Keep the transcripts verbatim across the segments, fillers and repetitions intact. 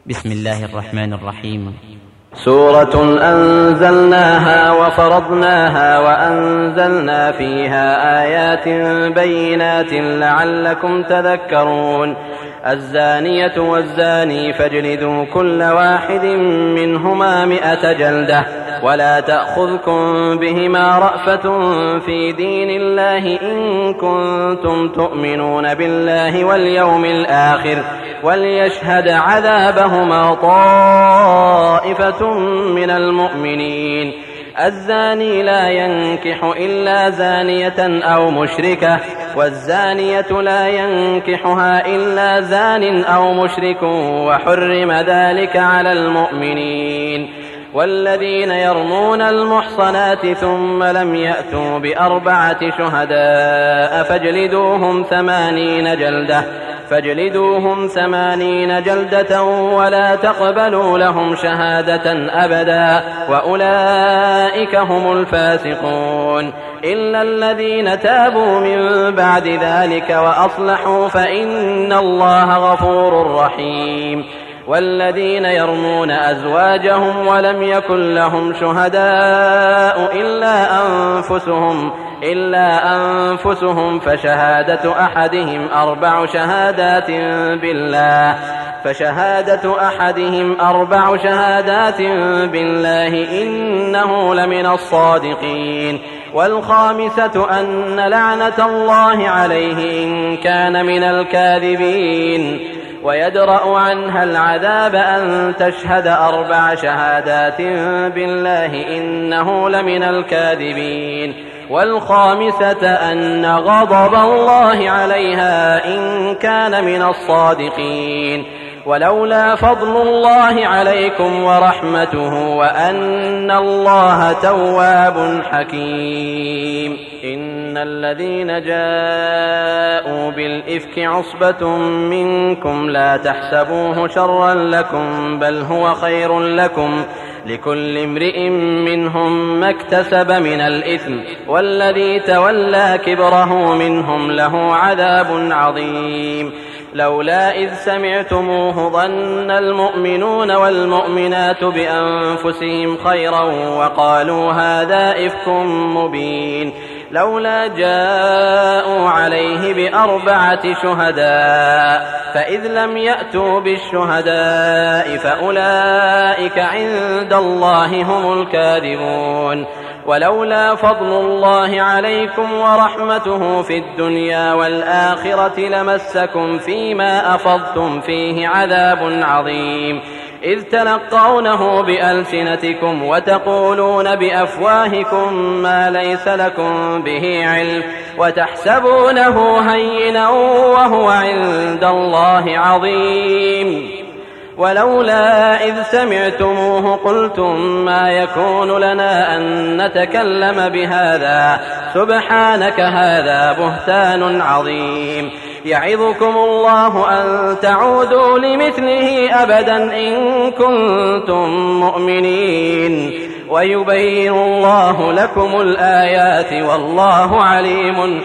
بسم الله الرحمن الرحيم. سورة أنزلناها وفرضناها وأنزلنا فيها آيات بينات لعلكم تذكرون. الزانية والزاني فاجلدوا كل واحد منهما مئة جلدة ولا تأخذكم بهما رأفة في دين الله إن كنتم تؤمنون بالله واليوم الآخر وليشهد عذابهما طائفة من المؤمنين. الزاني لا ينكح إلا زانية أو مشركة والزانية لا ينكحها إلا زان أو مشرك وحرم ذلك على المؤمنين. والذين يرمون المحصنات ثم لم يأتوا بأربعة شهداء فاجلدوهم ثمانين جلدة فاجلدوهم ثمانين جلدة ولا تقبلوا لهم شهادة أبدا وأولئك هم الفاسقون. إلا الذين تابوا من بعد ذلك وأصلحوا فإن الله غفور رحيم. والذين يرمون أزواجهم ولم يكن لهم شهداء إلا أنفسهم إلا أنفسهم فشهادة أحدهم أربع شهادات بالله فشهادة أحدهم أربع شهادات بالله إنه لمن الصادقين. والخامسة أن لعنة الله عليه إن كان من الكاذبين. ويدرأ عنها العذاب أن تشهد أربع شهادات بالله إنه لمن الكاذبين. والخامسة أن غضب الله عليها إن كان من الصادقين. ولولا فضل الله عليكم ورحمته وأن الله تواب حكيم. إن الذين جاءوا بالإفك عصبة منكم لا تحسبوه شرا لكم بل هو خير لكم لكل امرئ منهم ما اكتسب من الإثم والذي تولى كبره منهم له عذاب عظيم. لولا إذ سمعتموه ظن المؤمنون والمؤمنات بأنفسهم خيرا وقالوا هذا إفك مبين. لولا جاءوا عليه بأربعة شهداء فإذ لم يأتوا بالشهداء فأولئك عند الله هم الكاذبون. ولولا فضل الله عليكم ورحمته في الدنيا والآخرة لمسكم فيما أفضتم فيه عذاب عظيم. إذ تلقونه بألسنتكم وتقولون بأفواهكم ما ليس لكم به علم وتحسبونه هينا وهو عند الله عظيم. ولولا إذ سمعتموه قلتم ما يكون لنا أن نتكلم بهذا سبحانك هذا بهتان عظيم. يعظكم الله أن تعودوا لمثله أبدا إن كنتم مؤمنين. ويبين الله لكم الآيات والله عليم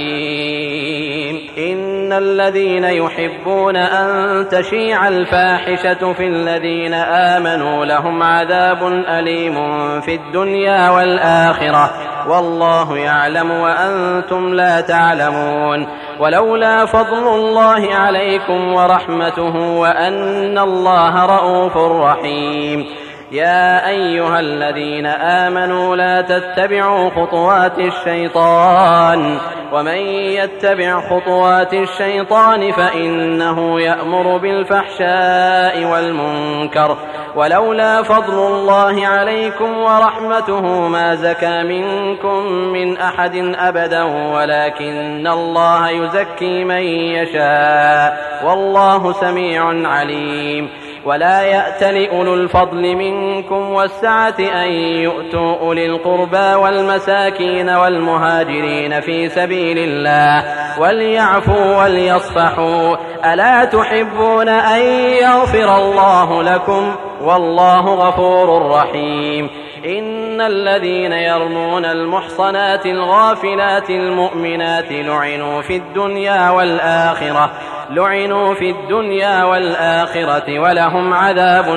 حكيم. إن الذين يحبون أن تشيع الفاحشة في الذين آمنوا لهم عذاب أليم في الدنيا والآخرة والله يعلم وأنتم لا تعلمون. ولولا فضل الله عليكم ورحمته وأن الله رؤوف رحيم. يا أيها الذين آمنوا لا تتبعوا خطوات الشيطان ومن يتبع خطوات الشيطان فإنه يأمر بالفحشاء والمنكر. ولولا فضل الله عليكم ورحمته ما زكى منكم من أحد أبدا ولكن الله يزكي من يشاء والله سميع عليم. ولا يأتل أولو الفضل منكم والسعة أن يؤتوا أولي القربى والمساكين والمهاجرين في سبيل الله وليعفوا وليصفحوا ألا تحبون أن يغفر الله لكم والله غفور رحيم. إن الذين يرمون المحصنات الغافلات المؤمنات لعنوا في الدنيا والآخرة لعنوا في الدنيا والآخرة ولهم عذاب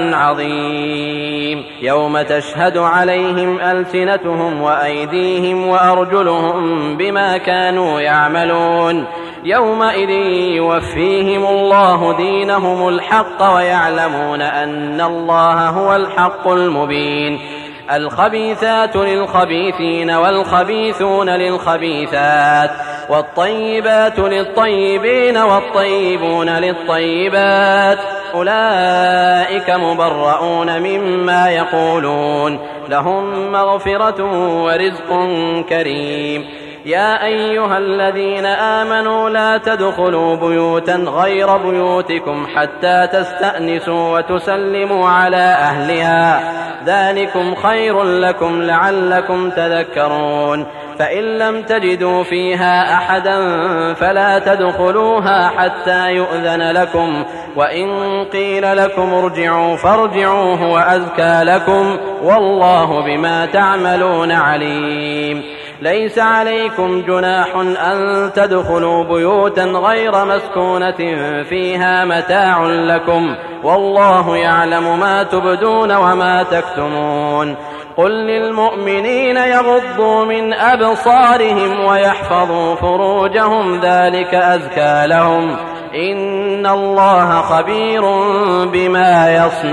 عظيم يوم تشهد عليهم ألسنتهم وأيديهم وأرجلهم بما كانوا يعملون يومئذ يوفيهم الله دينهم الحق ويعلمون أن الله هو الحق المبين الخبيثات للخبيثين والخبيثون للخبيثات والطيبات للطيبين والطيبون للطيبات أولئك مبرؤون مما يقولون لهم مغفرة ورزق كريم يا أيها الذين آمنوا لا تدخلوا بيوتا غير بيوتكم حتى تستأنسوا وتسلموا على أهلها ذلكم خير لكم لعلكم تذكرون فإن لم تجدوا فيها أحدا فلا تدخلوها حتى يؤذن لكم وإن قيل لكم ارجعوا فارجعوا هو أزكى لكم والله بما تعملون عليم ليس عليكم جناح أن تدخلوا بيوتا غير مسكونة فيها متاع لكم والله يعلم ما تبدون وما تكتمون قل للمؤمنين يغضوا من أبصارهم ويحفظوا فروجهم ذلك أزكى لهم إن الله خبير بما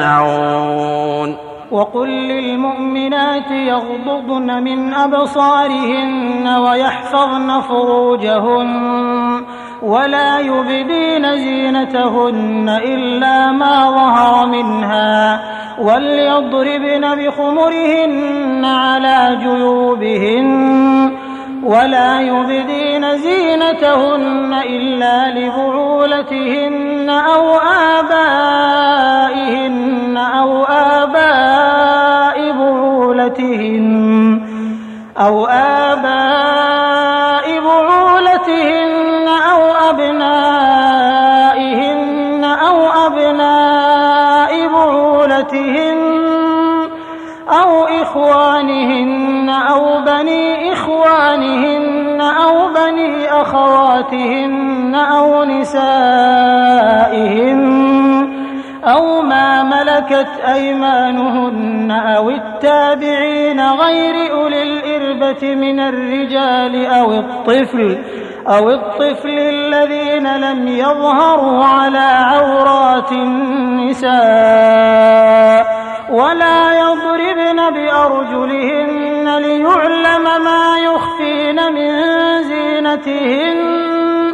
يصنعون وقل للمؤمنات يغضضن من أبصارهن ويحفظن فروجهن ولا يبدين زينتهن إلا ما ظهر منها وليضربن بخمرهن على جيوبهن ولا يبدين زينتهن إلا لبعولتهن أو آبائهن أو آباء بعولتهن أو آباء بعولتهن أو أبنائهن أو أبناء بعولتهن أو إخوانهن أو بني إخوانهن أو بني أخواتهن أو نسائهن أو ما ملكت أيمانهن أو التابعين غير أولي الإربة من الرجال أو الطفل أو الطفل الذين لم يظهروا على عورات النساء ولا يضربن بأرجلهن ليعلم ما يخفين من زينتهن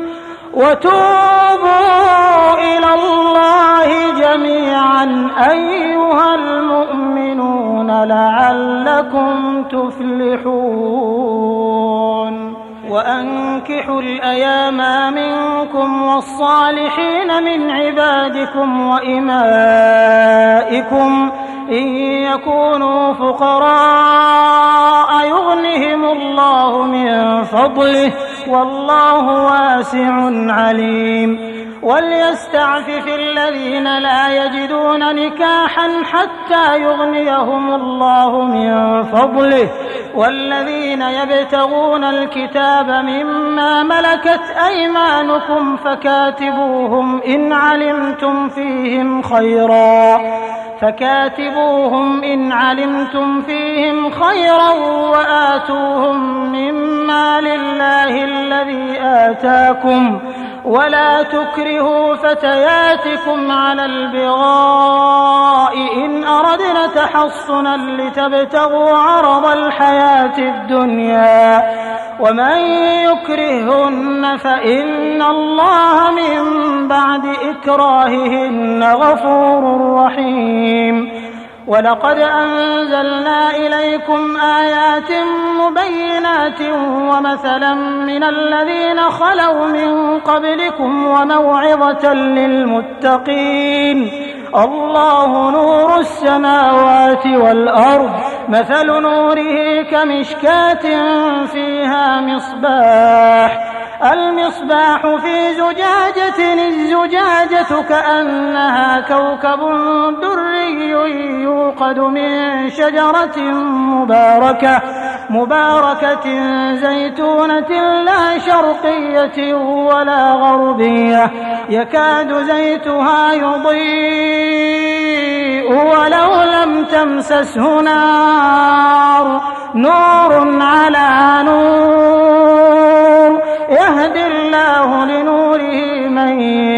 وتوبوا إلى الله جميعا أيها المؤمنون لعلكم تفلحون وأنكحوا الأيام منكم والصالحين من عبادكم وإمائكم إن يكونوا فقراء يغنهم الله من فضله والله واسع عليم وليستعفف الذين لا يجدون نكاحا حتى يغنيهم الله من فضله والذين يبتغون الكتاب مما ملكت أيمانكم فكاتبوهم إن علمتم فيهم خيرا فكاتبوهم إن علمتم فيهم خيرا وآتوهم مما لله الذي آتاكم ولا تكرهوا فتياتكم على البغاء إن أردنا تحصنا لتبتغوا عرض الحياة الدنيا ومن يكرههن فإن الله من بعد إكراههن غفور رحيم ولقد أنزلنا إليكم آيات مبينات ومثلا من الذين خلوا من قبلكم وموعظة للمتقين الله نور السماوات والأرض مثل نوره كمشكاة فيها مصباح المصباح في زجاجة الزجاجة كأنها كوكب دري يوقد من شجرة مباركة مباركة زيتونة لا شرقية ولا غربية يكاد زيتها يضيء ولو لم تمسسه نار نور على نور يهدي الله لنوره من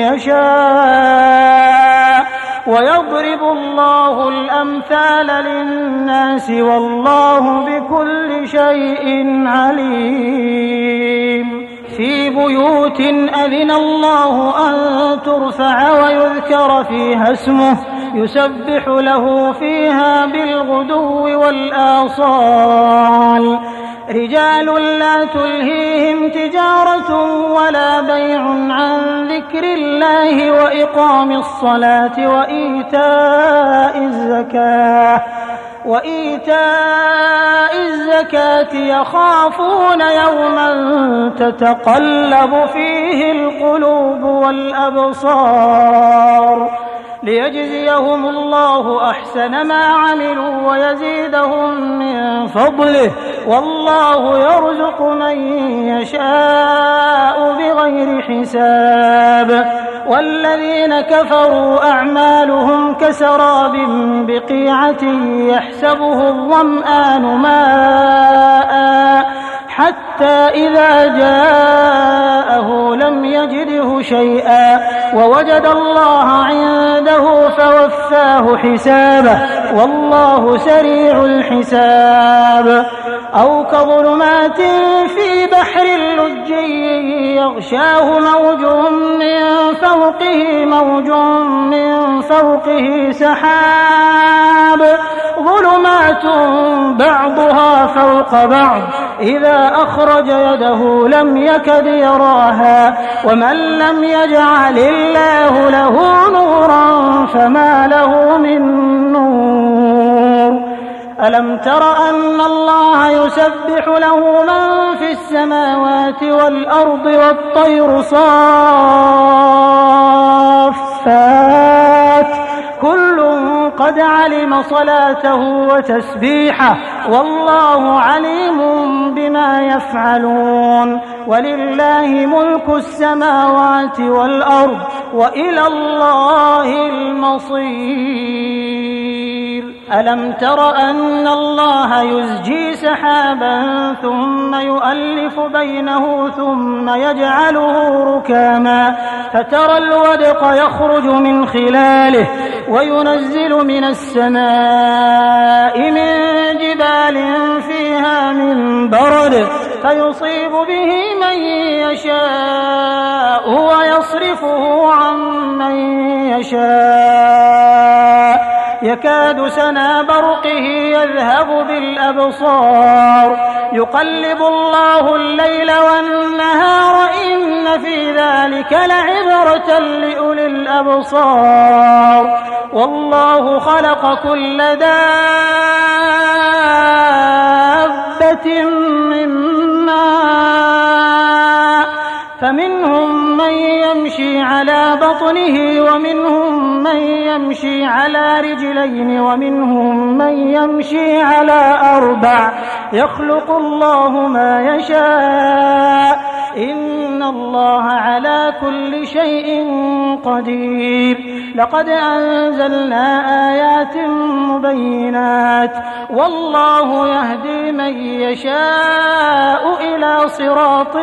يشاء ويضرب الله الأمثال للناس والله بكل شيء عليم. في بيوت أذن الله أن ترفع ويذكر فيها اسمه يسبح له فيها بالغدو والآصال رجال لا تلهيهم تجارة ولا بيع عن ذكر الله وإقام الصلاة وإيتاء الزكاة وإيتاء الزكاة يخافون يوما تتقلب فيه القلوب والأبصار ليجزيهم الله أحسن ما عملوا ويزيدهم من فضله والله يرزق من يشاء بغير حساب. والذين كفروا أعمالهم كسراب بقيعة يحسبه الظمآن ماء حتى إذا جاءه لم يجده شيئا ووجد الله عنده فوفاه حسابه والله سريع الحساب. أو كظلمات في بحر لجي يغشاه موج من فوقه موج من فوقه سحاب ظلمات بعضها فوق بعض إذا أخرج يده لم يكد يراها ومن لم يجعل الله له نورا فما له من نور. ألم تر أن الله يسبح له من في السماوات والأرض والطير صافات كل قد علم صلاته وتسبيحه والله عليم بما يفعلون. ولله ملك السماوات والأرض وإلى الله المصير. ألم تر أن الله يزجي سحابا ثم يؤلف بينه ثم يجعله ركاما فترى الودق يخرج من خلاله وينزل من السماء من جبال فيها من برد فيصيب به من يشاء ويصرفه عن من يشاء يكاد سنا برقه يذهب بالأبصار يقلب الله الليل والنهار إن في ذلك لعبرة لأولي الأبصار. والله خلق كل دابة من ماء فمنهم من يمشي على بطنه ومنهم من يمشي على رجلين ومنهم من يمشي على أربع يخلق الله ما يشاء إن الله على كل شيء قدير. لقد أنزلنا آيات مبينات والله يهدي من يشاء إلى صراط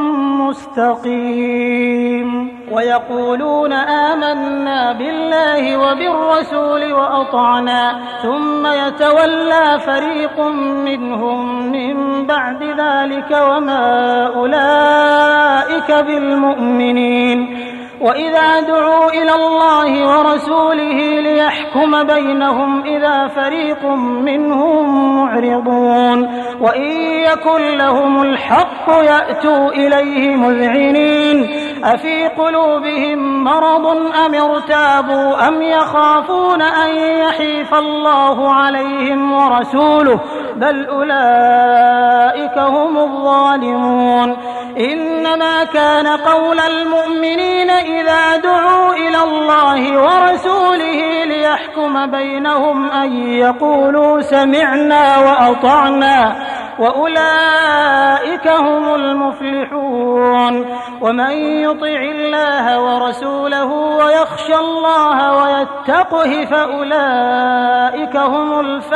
مستقيم. ويقولون آمنا بالله وبالرسول وأطعنا ثم يتولى فريق منهم من بعد ذلك وما أولئك بالمؤمنين. وإذا دعوا إلى الله ورسوله ليحكم بينهم إذا فريق منهم معرضون وإن يكن لهم الحق يأتوا إليه مذعنين أفي قلوبهم مرض أم ارتابوا أم يخافون أن يحيف الله عليهم ورسوله بل أولئك هم الظالمون. إنما كان قول المؤمنين إذا دعوا إلى الله ورسوله ليحكم بينهم أن يقولوا سمعنا وأطعنا وأولئك هم المفلحون. ومن يطع الله ورسوله ويخشى الله ويتقه فأولئك هم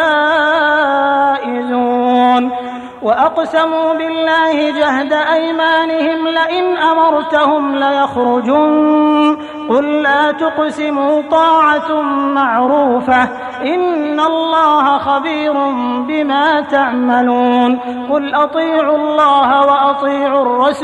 الفائزون. وأقسموا بالله جهد أيمانهم لئن أمرتهم ليخرجون قل لا تقسموا طاعة معروفة إن الله خبير بما تعملون. قل أطيعوا الله وأطيعوا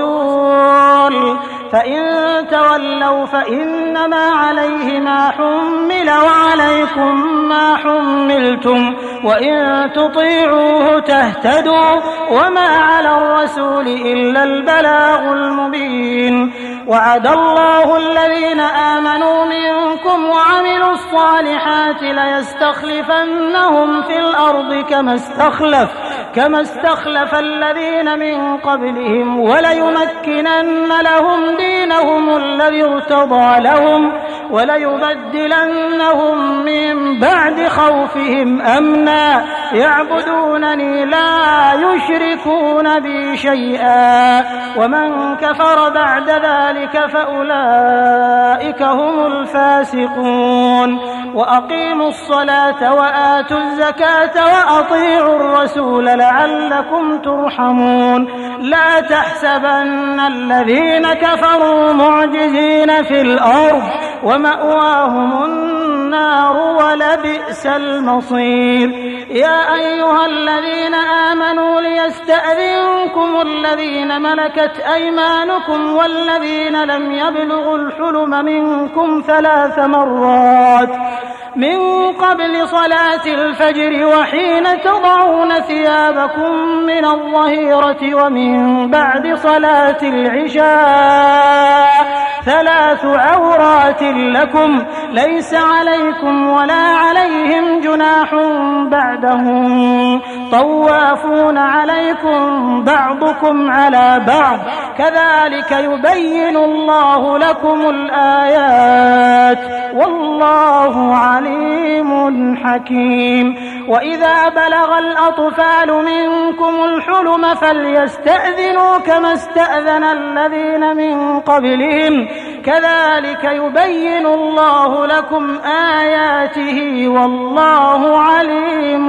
الرسول فإن تولوا فإنما عليه ما حمل وعليكم ما حملتم وإن تطيعوه تهتدوا وما على الرسول إلا البلاغ المبين. وعد الله الذين آمنوا منكم وعملوا الصالحات ليستخلفنهم في الأرض كما استخلف كما استخلف الذين من قبلهم وليمكنن لهم دينهم الذي ارتضى لهم وليبدلنهم من بعد خوفهم أمنا يعبدونني لا يشركون بي شيئا ومن كفر بعد ذلك فأولئك هم الفاسقون. وأقيموا الصلاة وآتوا الزكاة وأطيعوا الرسول لعلكم ترحمون. لا تحسبن الذين كفروا معجزين في الأرض ومأواهم النار ولبئس المصير. يا أيها الذين آمنوا ليستأذنكم الذين ملكت أيمانكم والذين لم يبلغوا الحلم منكم ثلاث مرات من قبل صلاة الفجر وحين تضعون ثيابكم من الظهيرة ومن بعد صلاة العشاء ثلاث عورات لكم ليس عليكم ولا عليهم جناح بعدهم طوافون عليكم بعضكم على بعض كذلك يبين الله لكم الآيات والله عليم حكيم. وإذا بلغ الأطفال منكم الحلم فليستأذنوا كما استأذن الذين من قبلهم كذلك يبين الله لكم آياته والله عليم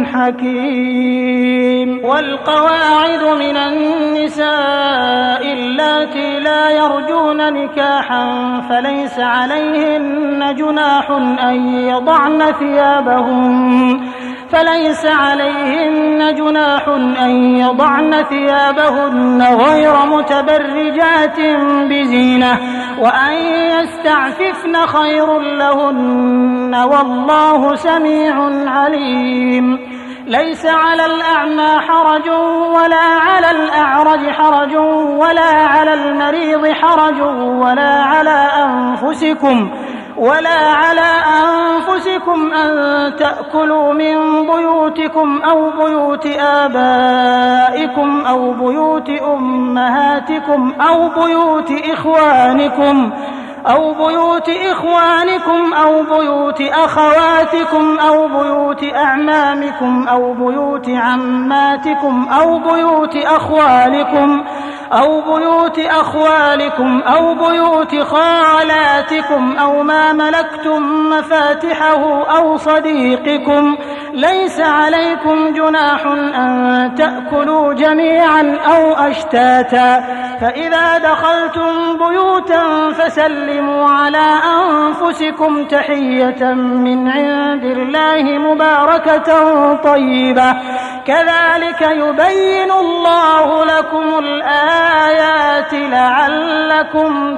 حكيم. والقواعد من النساء اللاتي لا يرجون نكاحا فليس عليهن جناح أن يضعن ثيابهن فليس عليهن جناح أن يضعن ثيابهن غير متبرجات بزينة وأن يستعففن خير لهن والله سميع عليم. ليس على الأعمى حرج ولا على الأعرج حرج ولا على المريض حرج ولا على أنفسكم ولا على أنفسكم أن تأكلوا من بيوتكم أو بيوت آبائكم أو بيوت أمهاتكم أو بيوت إخوانكم أو بيوت إخوانكم أو بيوت أخواتكم أو بيوت أعمامكم أو بيوت عماتكم أو بيوت أخوالكم أو بيوت أخوالكم أو بيوت خالاتكم أو ما ملكتم مفاتحه أو صديقكم ليس عليكم جناح أن تأكلوا جميعا أو أشتاتا فإذا دخلتم بيوتا فسلموا على أنفسكم تحية من عند الله مباركة طيبة كذلك يبين الله لكم الآيات لعلكم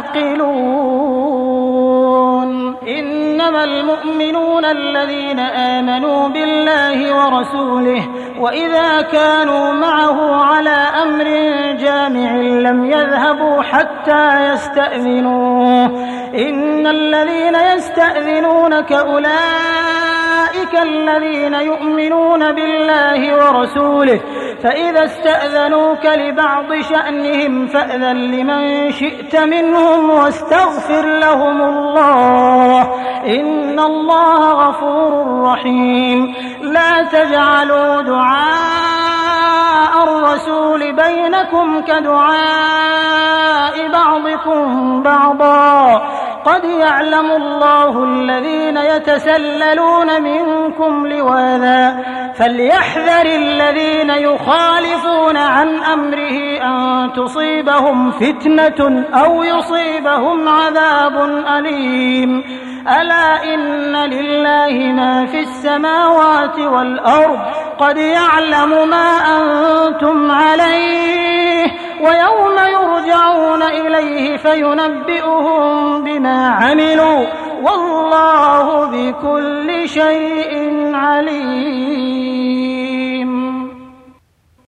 تعقلون. إنما المؤمنون الذين آمنوا بالله ورسوله وإذا كانوا معه على أمر جامع لم يذهبوا حتى يستأذنوه إن الذين يستأذنونك أولئك الذين يؤمنون بالله ورسوله فإذا استأذنوك لبعض شأنهم فأذن لمن شئت منهم واستغفر لهم الله إن الله غفور رحيم. لا تجعلوا دعاء دعاء الرسول بينكم كدعاء بعضكم بعضا قد يعلم الله الذين يتسللون منكم لواذا فليحذر الذين يخالفون عن أمره أن تصيبهم فتنة أو يصيبهم عذاب أليم ألا إن لله ما في السماوات والأرض قد يعلم ما أنتم عليه ويوم يرجعون إليه فينبئهم بما عملوا والله بكل شيء عليم.